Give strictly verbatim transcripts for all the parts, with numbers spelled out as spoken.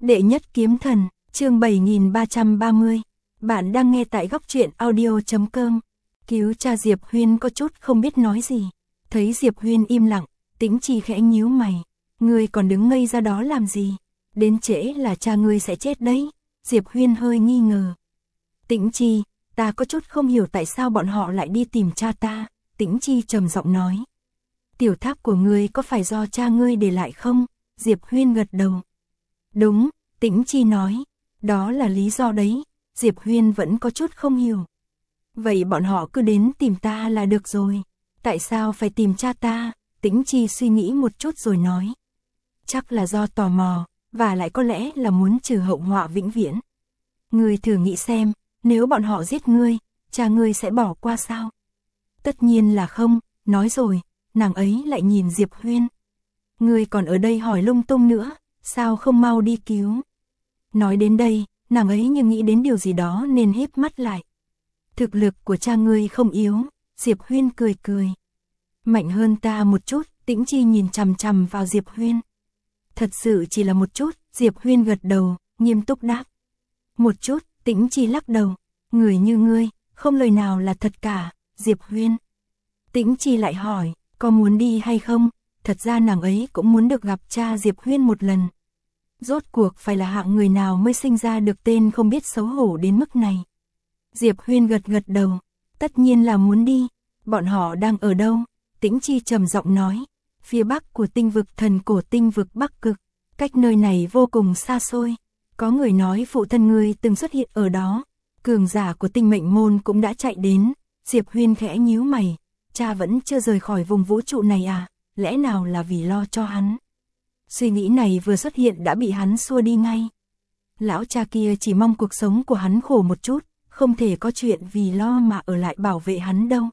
Đệ nhất kiếm thần, chương bảy nghìn ba trăm ba mươi. Bạn đang nghe tại góc truyện audio chấm com. Cứu cha Diệp Huyên có chút không biết nói gì. Thấy Diệp Huyên im lặng, Tĩnh Chi khẽ nhíu mày. Ngươi còn đứng ngây ra đó làm gì? Đến trễ là cha ngươi sẽ chết đấy. Diệp Huyên hơi nghi ngờ. Tĩnh Chi, ta có chút không hiểu tại sao bọn họ lại đi tìm cha ta. Tĩnh Chi trầm giọng nói. Tiểu tháp của ngươi có phải do cha ngươi để lại không? Diệp Huyên gật đầu. Đúng, Tĩnh Chi nói. Đó là lý do đấy. Diệp Huyên vẫn có chút không hiểu. Vậy bọn họ cứ đến tìm ta là được rồi. Tại sao phải tìm cha ta? Tĩnh Chi suy nghĩ một chút rồi nói. Chắc là do tò mò, và lại có lẽ là muốn trừ hậu họa vĩnh viễn. Ngươi thử nghĩ xem, nếu bọn họ giết ngươi, cha ngươi sẽ bỏ qua sao? Tất nhiên là không, nói rồi, nàng ấy lại nhìn Diệp Huyên. Ngươi còn ở đây hỏi lung tung nữa, sao không mau đi cứu? Nói đến đây, nàng ấy như nghĩ đến điều gì đó nên híp mắt lại. Thực lực của cha ngươi không yếu, Diệp Huyên cười cười. Mạnh hơn ta một chút, Tĩnh Chi nhìn chằm chằm vào Diệp Huyên. Thật sự chỉ là một chút, Diệp Huyên gật đầu, nghiêm túc đáp. Một chút, Tĩnh Chi lắc đầu. Người như ngươi, không lời nào là thật cả, Diệp Huyên. Tĩnh Chi lại hỏi, có muốn đi hay không? Thật ra nàng ấy cũng muốn được gặp cha Diệp Huyên một lần. Rốt cuộc phải là hạng người nào mới sinh ra được tên không biết xấu hổ đến mức này. Diệp Huyên gật gật đầu, tất nhiên là muốn đi. Bọn họ đang ở đâu? Tĩnh Chi trầm giọng nói. Phía bắc của tinh vực thần cổ tinh vực Bắc Cực, cách nơi này vô cùng xa xôi. Có người nói phụ thân ngươi từng xuất hiện ở đó. Cường giả của tinh mệnh môn cũng đã chạy đến. Diệp Huyên khẽ nhíu mày. Cha vẫn chưa rời khỏi vùng vũ trụ này à? Lẽ nào là vì lo cho hắn? Suy nghĩ này vừa xuất hiện đã bị hắn xua đi ngay. Lão cha kia chỉ mong cuộc sống của hắn khổ một chút, không thể có chuyện vì lo mà ở lại bảo vệ hắn đâu.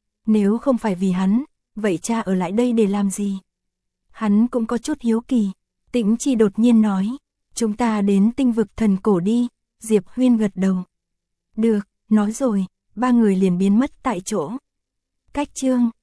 Nếu không phải vì hắn, vậy cha ở lại đây để làm gì? Hắn cũng có chút hiếu kỳ. Tĩnh Chi đột nhiên nói, chúng ta đến tinh vực thần cổ đi. Diệp Huyên gật đầu. Được, nói rồi, ba người liền biến mất tại chỗ. Cách chương